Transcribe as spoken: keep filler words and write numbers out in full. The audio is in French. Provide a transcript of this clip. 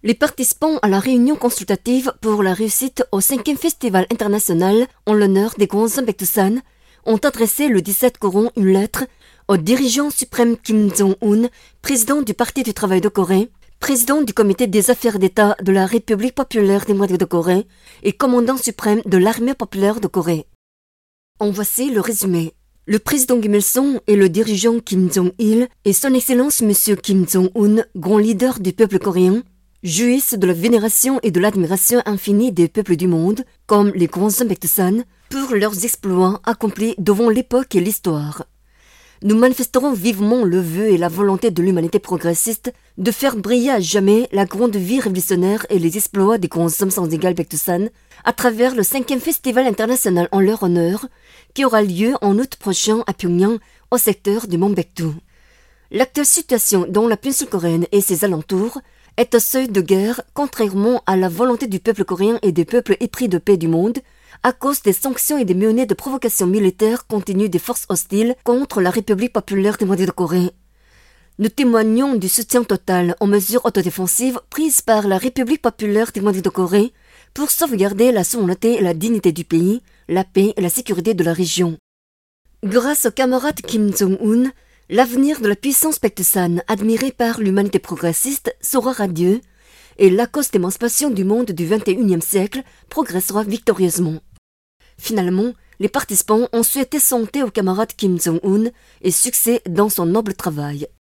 Les participants à la réunion consultative pour la réussite au cinquième Festival international en l'honneur des Gwanzom Baekdusan ont adressé le dix-sept courant une lettre au dirigeant suprême Kim Jong-un, président du Parti du travail de Corée, président du comité des affaires d'État de la République populaire démocratique de Corée et commandant suprême de l'armée populaire de Corée. En voici le résumé. Le président Kim Il-sung et le dirigeant Kim Jong-il et son excellence M. Kim Jong-un, grand leader du peuple coréen, jouissent de la vénération et de l'admiration infinie des peuples du monde, comme les Gwanzom Baekdusan, pour leurs exploits accomplis devant l'époque et l'histoire. Nous manifesterons vivement le vœu et la volonté de l'humanité progressiste de faire briller à jamais la grande vie révolutionnaire et les exploits des Gwanzom sans égal Baekdusan à travers le cinquième Festival international en leur honneur, qui aura lieu en août prochain à Pyongyang, au secteur du Mont Baekdu. L'actuelle situation dans la péninsule coréenne et ses alentours est au seuil de guerre, contrairement à la volonté du peuple coréen et des peuples épris de paix du monde, à cause des sanctions et des menées de provocation militaire continues des forces hostiles contre la République populaire démocratique de Corée. Nous témoignons du soutien total aux mesures autodéfensives prises par la République populaire démocratique de Corée pour sauvegarder la souveraineté et la dignité du pays, la paix et la sécurité de la région. Grâce au camarade Kim Jong-un, l'avenir de la puissance Baekdusan, admirée par l'humanité progressiste, sera radieux et la cause d'émancipation du monde du vingt et unième siècle progressera victorieusement. Finalement, les participants ont souhaité santé au camarade Kim Jong-un et succès dans son noble travail.